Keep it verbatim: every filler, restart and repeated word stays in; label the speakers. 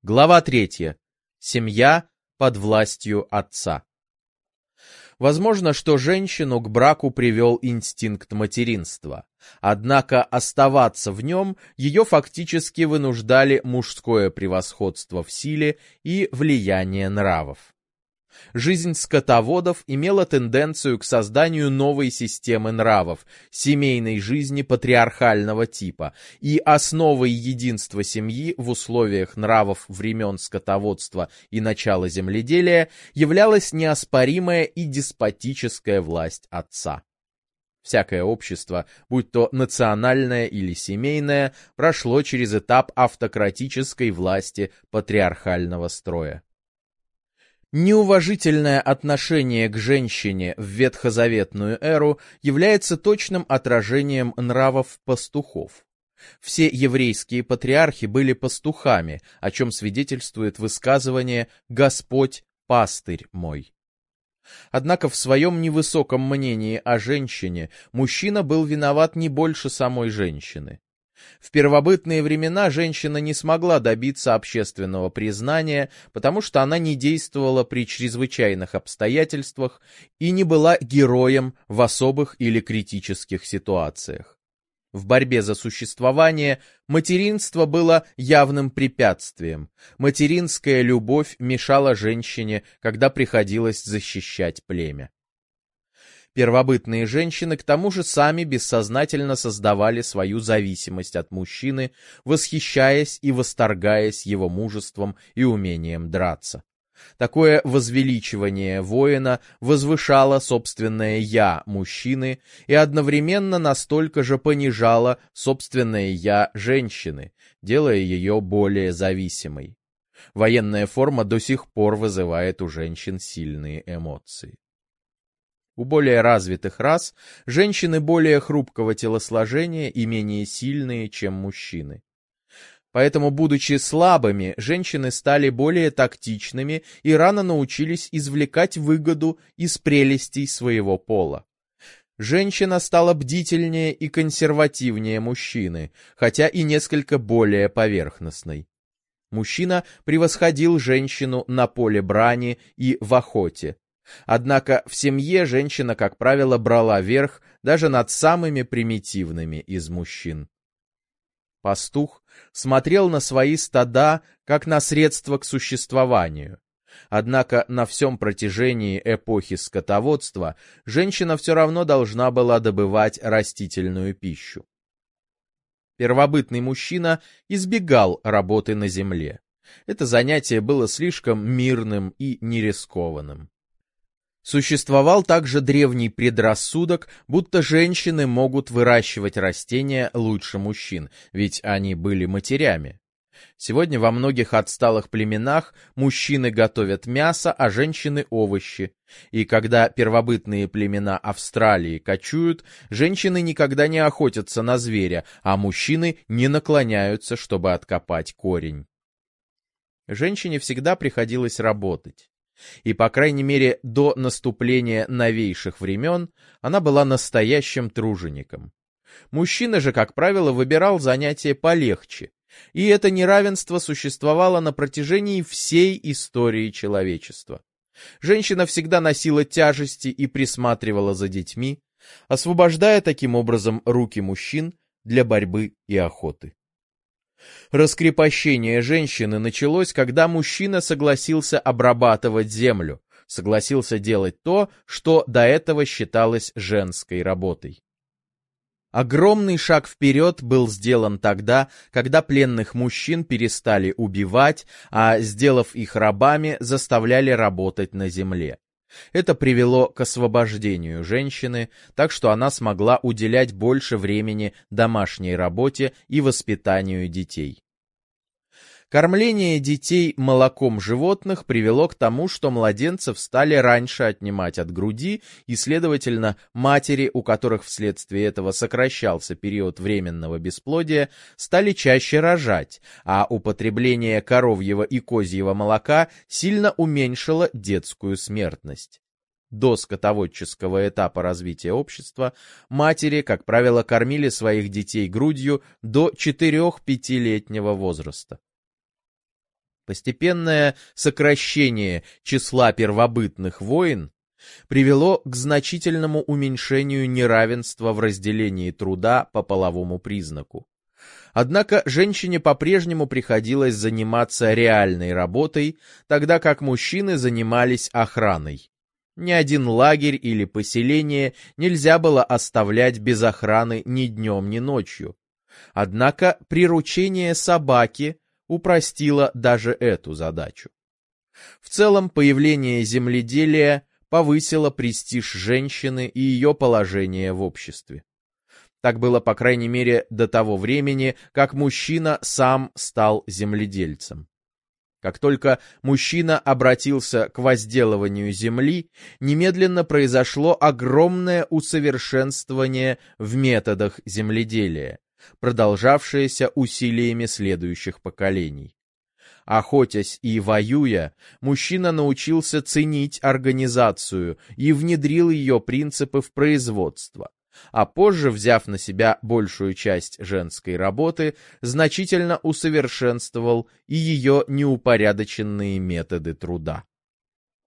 Speaker 1: Глава третья. Семья под властью отца. Возможно, что женщину к браку привел инстинкт материнства, однако оставаться в нем ее фактически вынуждали мужское превосходство в силе и влияние нравов. Жизнь скотоводов имела тенденцию к созданию новой системы нравов, семейной жизни патриархального типа, и основой единства семьи в условиях нравов времен скотоводства и начала земледелия являлась неоспоримая и деспотическая власть отца. Всякое общество, будь то национальное или семейное, прошло через этап автократической власти патриархального строя. Неуважительное отношение к женщине в ветхозаветную эру является точным отражением нравов пастухов. Все еврейские патриархи были пастухами, о чем свидетельствует высказывание «Господь – пастырь мой». Однако в своем невысоком мнении о женщине мужчина был виноват не больше самой женщины. В первобытные времена женщина не смогла добиться общественного признания, потому что она не действовала при чрезвычайных обстоятельствах и не была героем в особых или критических ситуациях. В борьбе за существование материнство было явным препятствием. Материнская любовь мешала женщине, когда приходилось защищать племя. Первобытные женщины к тому же сами бессознательно создавали свою зависимость от мужчины, восхищаясь и восторгаясь его мужеством и умением драться. Такое возвеличивание воина возвышало собственное «я» мужчины и одновременно настолько же понижало собственное «я» женщины, делая ее более зависимой. Военная форма до сих пор вызывает у женщин сильные эмоции. У более развитых рас женщины более хрупкого телосложения и менее сильные, чем мужчины. Поэтому, будучи слабыми, женщины стали более тактичными и рано научились извлекать выгоду из прелестей своего пола. Женщина стала бдительнее и консервативнее мужчины, хотя и несколько более поверхностной. Мужчина превосходил женщину на поле брани и в охоте. Однако в семье женщина, как правило, брала верх даже над самыми примитивными из мужчин. Пастух смотрел на свои стада как на средство к существованию. Однако на всем протяжении эпохи скотоводства женщина все равно должна была добывать растительную пищу. Первобытный мужчина избегал работы на земле. Это занятие было слишком мирным и нерискованным. Существовал также древний предрассудок, будто женщины могут выращивать растения лучше мужчин, ведь они были матерями. Сегодня во многих отсталых племенах мужчины готовят мясо, а женщины — овощи. И когда первобытные племена Австралии кочуют, женщины никогда не охотятся на зверя, а мужчины не наклоняются, чтобы откопать корень. Женщине всегда приходилось работать. И, по крайней мере, до наступления новейших времен она была настоящим тружеником. Мужчина же, как правило, выбирал занятия полегче, и это неравенство существовало на протяжении всей истории человечества. Женщина всегда носила тяжести и присматривала за детьми, освобождая таким образом руки мужчин для борьбы и охоты. Раскрепощение женщины началось, когда мужчина согласился обрабатывать землю, согласился делать то, что до этого считалось женской работой. Огромный шаг вперед был сделан тогда, когда пленных мужчин перестали убивать, а, сделав их рабами, заставляли работать на земле. Это привело к освобождению женщины, так что она смогла уделять больше времени домашней работе и воспитанию детей. Кормление детей молоком животных привело к тому, что младенцев стали раньше отнимать от груди, и, следовательно, матери, у которых вследствие этого сокращался период временного бесплодия, стали чаще рожать, а употребление коровьего и козьего молока сильно уменьшило детскую смертность. До скотоводческого этапа развития общества матери, как правило, кормили своих детей грудью до четырех-пятилетнего возраста. Постепенное сокращение числа первобытных войн привело к значительному уменьшению неравенства в разделении труда по половому признаку. Однако женщине по-прежнему приходилось заниматься реальной работой, тогда как мужчины занимались охраной. Ни один лагерь или поселение нельзя было оставлять без охраны ни днем, ни ночью. Однако приручение собаки упростило даже эту задачу. В целом, появление земледелия повысило престиж женщины и ее положение в обществе. Так было, по крайней мере, до того времени, как мужчина сам стал земледельцем. Как только мужчина обратился к возделыванию земли, немедленно произошло огромное усовершенствование в методах земледелия, продолжавшееся усилиями следующих поколений. Охотясь и воюя, мужчина научился ценить организацию и внедрил ее принципы в производство, а позже, взяв на себя большую часть женской работы, значительно усовершенствовал и ее неупорядоченные методы труда.